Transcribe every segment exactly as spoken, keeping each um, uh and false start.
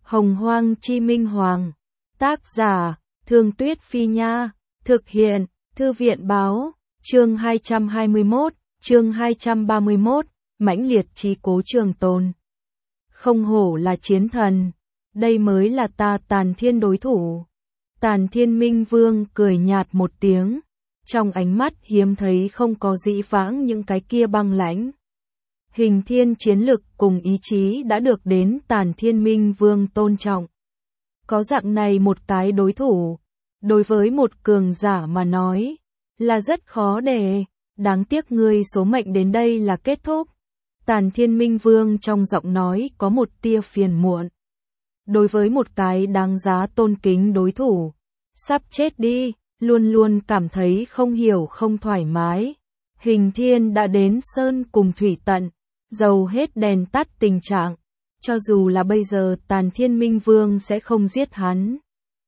Hồng Hoang Chi Minh Hoàng. Tác giả, Thương Tuyết Phi Nha. Thực hiện, Thư viện Báo. Chương hai trăm hai mươi mốt, chương hai trăm ba mươi mốt, mãnh liệt chí cố trường tồn. Không hổ là chiến thần, đây mới là ta Tàn Thiên đối thủ. Tàn Thiên Minh Vương cười nhạt một tiếng, trong ánh mắt hiếm thấy không có dĩ vãng những cái kia băng lãnh. Hình thiên chiến lực cùng ý chí đã được đến Tàn Thiên Minh Vương tôn trọng. Có dạng này một cái đối thủ, đối với một cường giả mà nói, là rất khó để, đáng tiếc ngươi số mệnh đến đây là kết thúc. Tàn Thiên Minh Vương trong giọng nói có một tia phiền muộn. Đối với một cái đáng giá tôn kính đối thủ, sắp chết đi, luôn luôn cảm thấy không hiểu không thoải mái. Hình thiên đã đến sơn cùng thủy tận, dầu hết đèn tắt tình trạng. Cho dù là bây giờ Tàn Thiên Minh Vương sẽ không giết hắn,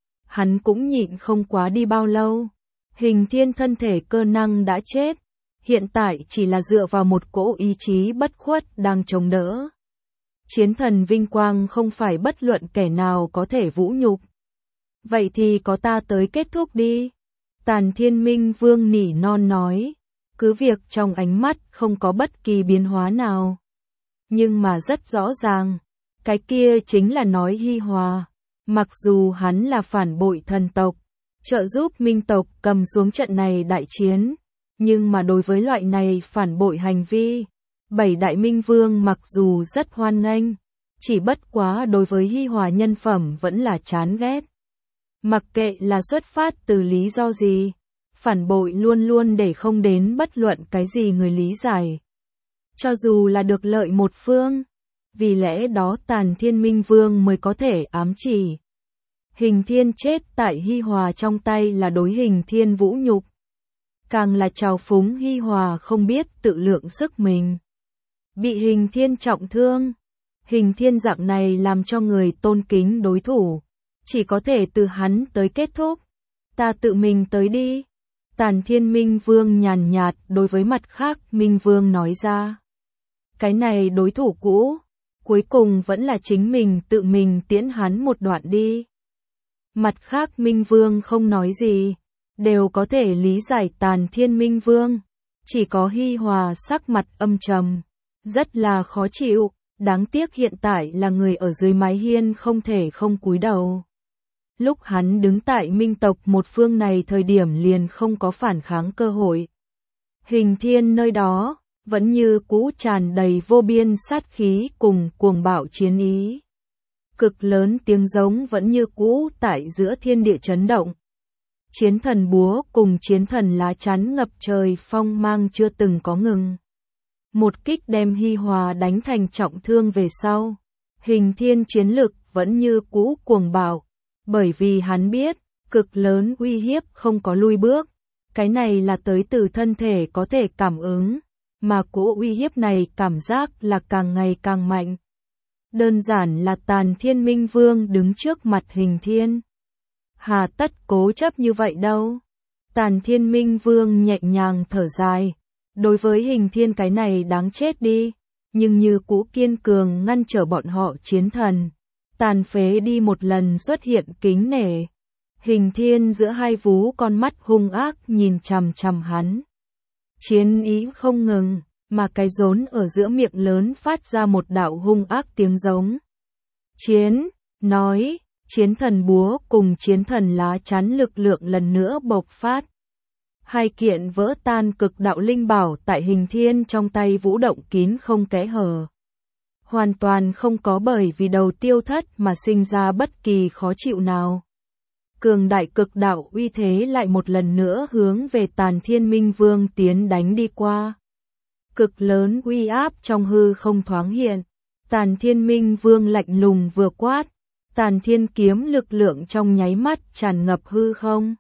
hắn cũng nhịn không quá đi bao lâu. Hình thiên thân thể cơ năng đã chết, hiện tại chỉ là dựa vào một cỗ ý chí bất khuất đang chống đỡ. Chiến thần vinh quang không phải bất luận kẻ nào có thể vũ nhục. Vậy thì có ta tới kết thúc đi. Tàn Thiên Minh Vương nỉ non nói, cứ việc trong ánh mắt không có bất kỳ biến hóa nào. Nhưng mà rất rõ ràng, cái kia chính là nói Hi Hòa. Mặc dù hắn là phản bội thần tộc, trợ giúp minh tộc cầm xuống trận này đại chiến, nhưng mà đối với loại này phản bội hành vi, bảy đại minh vương mặc dù rất hoan nghênh, chỉ bất quá đối với Hi Hòa nhân phẩm vẫn là chán ghét. Mặc kệ là xuất phát từ lý do gì, phản bội luôn luôn để không đến bất luận cái gì người lý giải. Cho dù là được lợi một phương, vì lẽ đó Tàn Thiên Minh Vương mới có thể ám chỉ. Hình thiên chết tại Hi Hòa trong tay là đối hình thiên vũ nhục. Càng là trào phúng Hi Hòa không biết tự lượng sức mình. Bị hình thiên trọng thương. Hình thiên dạng này làm cho người tôn kính đối thủ. Chỉ có thể từ hắn tới kết thúc. Ta tự mình tới đi. Tàn Thiên Minh Vương nhàn nhạt đối với mặt khác Minh Vương nói ra. Cái này đối thủ cũ, cuối cùng vẫn là chính mình tự mình tiễn hắn một đoạn đi. Mặt khác Minh Vương không nói gì, đều có thể lý giải Tàn Thiên Minh Vương. Chỉ có Hi Hòa sắc mặt âm trầm, rất là khó chịu, đáng tiếc hiện tại là người ở dưới mái hiên không thể không cúi đầu. Lúc hắn đứng tại minh tộc một phương này thời điểm liền không có phản kháng cơ hội. Hình thiên nơi đó, vẫn như cũ tràn đầy vô biên sát khí cùng cuồng bạo chiến ý. Cực lớn tiếng giống vẫn như cũ tại giữa thiên địa chấn động. Chiến thần búa cùng chiến thần lá chắn ngập trời phong mang chưa từng có ngừng. Một kích đem Hi Hòa đánh thành trọng thương về sau. Hình thiên chiến lực vẫn như cũ cuồng bạo. Bởi vì hắn biết, cực lớn uy hiếp không có lui bước. Cái này là tới từ thân thể có thể cảm ứng. Mà cỗ uy hiếp này cảm giác là càng ngày càng mạnh. Đơn giản là Tàn Thiên Minh Vương đứng trước mặt hình thiên. Hà tất cố chấp như vậy đâu. Tàn Thiên Minh Vương nhẹ nhàng thở dài. Đối với hình thiên cái này đáng chết đi. Nhưng như cũ kiên cường ngăn trở bọn họ chiến thần. Tàn phế đi một lần xuất hiện kính nể. Hình thiên giữa hai vú con mắt hung ác nhìn chằm chằm hắn. Chiến ý không ngừng, mà cái rốn ở giữa miệng lớn phát ra một đạo hung ác tiếng giống. Chiến, nói, chiến thần búa cùng chiến thần lá chắn lực lượng lần nữa bộc phát. Hai kiện vỡ tan cực đạo linh bảo tại hình thiên trong tay vũ động kín không kẽ hở. Hoàn toàn không có bởi vì đầu tiêu thất mà sinh ra bất kỳ khó chịu nào. Cường đại cực đạo uy thế lại một lần nữa hướng về Tàn Thiên Minh Vương tiến đánh đi qua. Cực lớn uy áp trong hư không thoáng hiện. Tàn Thiên Minh Vương lạnh lùng vừa quát. Tàn Thiên kiếm lực lượng trong nháy mắt tràn ngập hư không.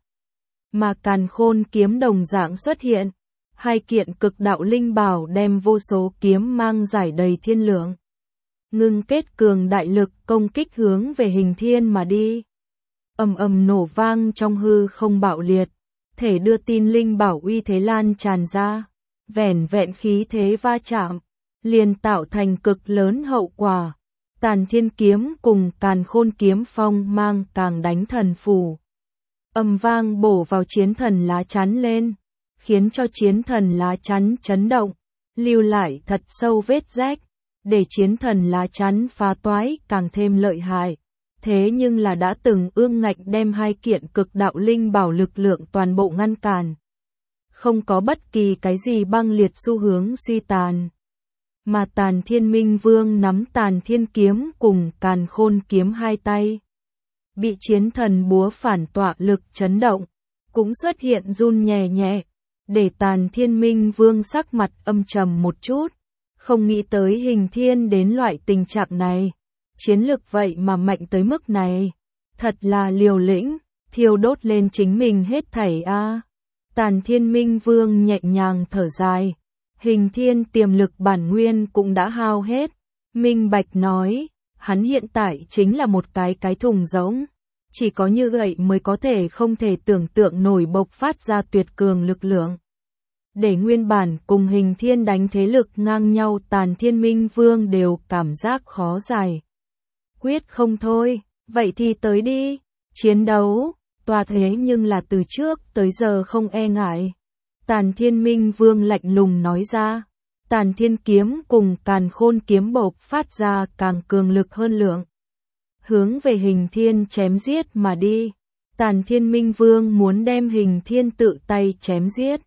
Mà Càn Khôn kiếm đồng dạng xuất hiện. Hai kiện cực đạo linh bảo đem vô số kiếm mang giải đầy thiên lượng. Ngưng kết cường đại lực công kích hướng về hình thiên mà đi. Ầm ầm nổ vang trong hư không bạo liệt, thể đưa tin linh bảo uy thế lan tràn ra, vẻn vẹn khí thế va chạm, liền tạo thành cực lớn hậu quả. Tàn Thiên Kiếm cùng Càn Khôn Kiếm phong mang càng đánh thần phù. Âm vang bổ vào chiến thần lá chắn lên, khiến cho chiến thần lá chắn chấn động, lưu lại thật sâu vết rách, để chiến thần lá chắn phá toái càng thêm lợi hại. Thế nhưng là đã từng ương ngạnh đem hai kiện cực đạo linh bảo lực lượng toàn bộ ngăn cản. Không có bất kỳ cái gì băng liệt xu hướng suy tàn. Mà Tàn Thiên Minh Vương nắm Tàn Thiên Kiếm cùng Càn Khôn Kiếm hai tay. Bị chiến thần búa phản tọa lực chấn động, cũng xuất hiện run nhẹ nhẹ, để Tàn Thiên Minh Vương sắc mặt âm trầm một chút. Không nghĩ tới Hình Thiên đến loại tình trạng này. Chiến lực vậy mà mạnh tới mức này. Thật là liều lĩnh, thiêu đốt lên chính mình hết thảy a. À. Tàn Thiên Minh Vương nhẹ nhàng thở dài. Hình Thiên tiềm lực bản nguyên cũng đã hao hết. Minh Bạch nói, hắn hiện tại chính là một cái cái thùng rỗng. Chỉ có như vậy mới có thể không thể tưởng tượng nổi bộc phát ra tuyệt cường lực lượng. Để nguyên bản cùng Hình Thiên đánh thế lực ngang nhau, Tàn Thiên Minh Vương đều cảm giác khó giải quyết không thôi. Vậy thì tới đi, chiến đấu, tòa thế nhưng là từ trước tới giờ không e ngại. Tàn Thiên Minh Vương lạnh lùng nói ra. Tàn Thiên Kiếm cùng Càn Khôn Kiếm bộc phát ra càng cường lực hơn lượng. Hướng về Hình Thiên chém giết mà đi. Tàn Thiên Minh Vương muốn đem Hình Thiên tự tay chém giết.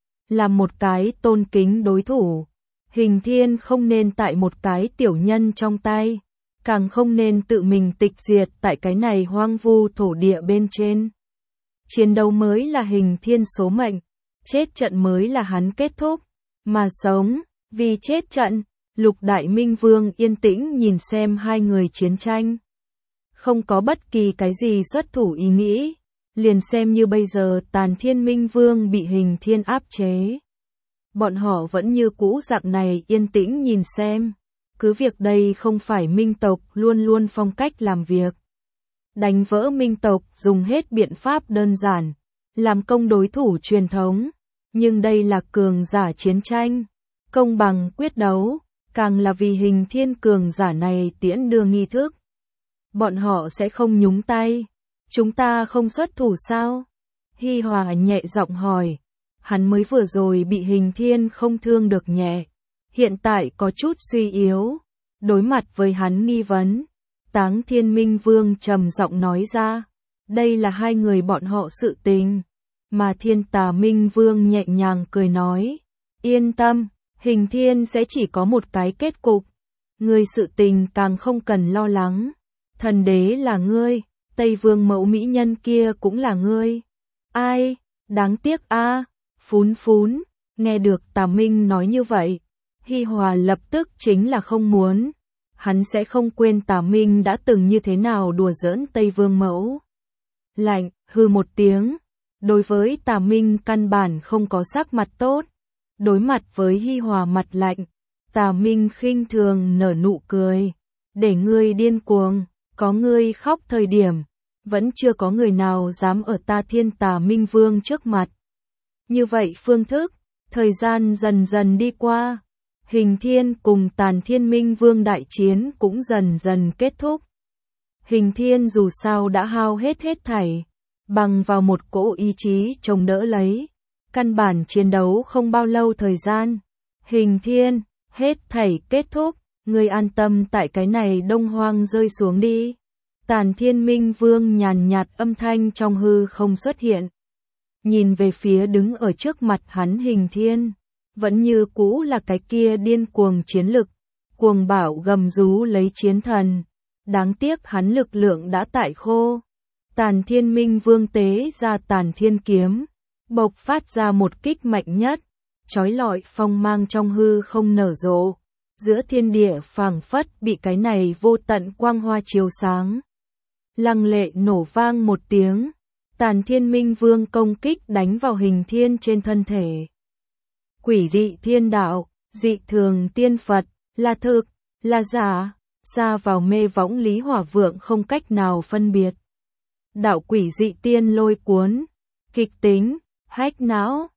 Là một cái tôn kính đối thủ. Hình Thiên không nên tại một cái tiểu nhân trong tay. Càng không nên tự mình tịch diệt tại cái này hoang vu thổ địa bên trên. Chiến đấu mới là Hình Thiên số mệnh. Chết trận mới là hắn kết thúc. Mà sống, vì chết trận. Lục Đại Minh Vương yên tĩnh nhìn xem hai người chiến tranh. Không có bất kỳ cái gì xuất thủ ý nghĩ. Liền xem như bây giờ Tàn Thiên Minh Vương bị Hình Thiên áp chế. Bọn họ vẫn như cũ dạng này yên tĩnh nhìn xem. Cứ việc đây không phải Minh tộc luôn luôn phong cách làm việc. Đánh vỡ Minh tộc dùng hết biện pháp đơn giản. Làm công đối thủ truyền thống. Nhưng đây là cường giả chiến tranh. Công bằng quyết đấu. Càng là vì Hình Thiên cường giả này tiễn đưa nghi thức. Bọn họ sẽ không nhúng tay. Chúng ta không xuất thủ sao? Hi Hòa nhẹ giọng hỏi. Hắn mới vừa rồi bị Hình Thiên không thương được nhẹ. Hiện tại có chút suy yếu. Đối mặt với hắn nghi vấn. Táng Thiên Minh Vương trầm giọng nói ra. Đây là hai người bọn họ sự tình. Mà Thiên Tà Minh Vương nhẹ nhàng cười nói. Yên tâm, Hình Thiên sẽ chỉ có một cái kết cục. Người sự tình càng không cần lo lắng. Thần đế là ngươi. Tây Vương mẫu mỹ nhân kia cũng là ngươi. Ai, đáng tiếc a. À. Phún phún, nghe được Tà Minh nói như vậy, Hi Hòa lập tức chính là không muốn. Hắn sẽ không quên Tà Minh đã từng như thế nào đùa giỡn Tây Vương mẫu. Lạnh, hừ một tiếng. Đối với Tà Minh căn bản không có sắc mặt tốt. Đối mặt với Hi Hòa mặt lạnh, Tà Minh khinh thường nở nụ cười. Để ngươi điên cuồng. Có ngươi khóc thời điểm, vẫn chưa có người nào dám ở ta Thiên Tà Minh Vương trước mặt. Như vậy phương thức, thời gian dần dần đi qua, Hình Thiên cùng Tàn Thiên Minh Vương đại chiến cũng dần dần kết thúc. Hình Thiên dù sao đã hao hết hết thảy, bằng vào một cỗ ý chí chống đỡ lấy. Căn bản chiến đấu không bao lâu thời gian. Hình Thiên, hết thảy kết thúc. Ngươi an tâm tại cái này đông hoang rơi xuống đi. Tàn Thiên Minh Vương nhàn nhạt âm thanh trong hư không xuất hiện. Nhìn về phía đứng ở trước mặt hắn Hình Thiên. Vẫn như cũ là cái kia điên cuồng chiến lực. Cuồng bảo gầm rú lấy chiến thần. Đáng tiếc hắn lực lượng đã tại khô. Tàn Thiên Minh Vương tế ra Tàn Thiên Kiếm. Bộc phát ra một kích mạnh nhất. Chói lọi phong mang trong hư không nở rộ. Giữa thiên địa phảng phất bị cái này vô tận quang hoa chiếu sáng. Lăng lệ nổ vang một tiếng. Tàn Thiên Minh Vương công kích đánh vào Hình Thiên trên thân thể. Quỷ dị thiên đạo, dị thường tiên Phật, là thực, là giả, xa vào mê võng Lý Hỏa Vượng không cách nào phân biệt. Đạo quỷ dị tiên lôi cuốn, kịch tính, hách não,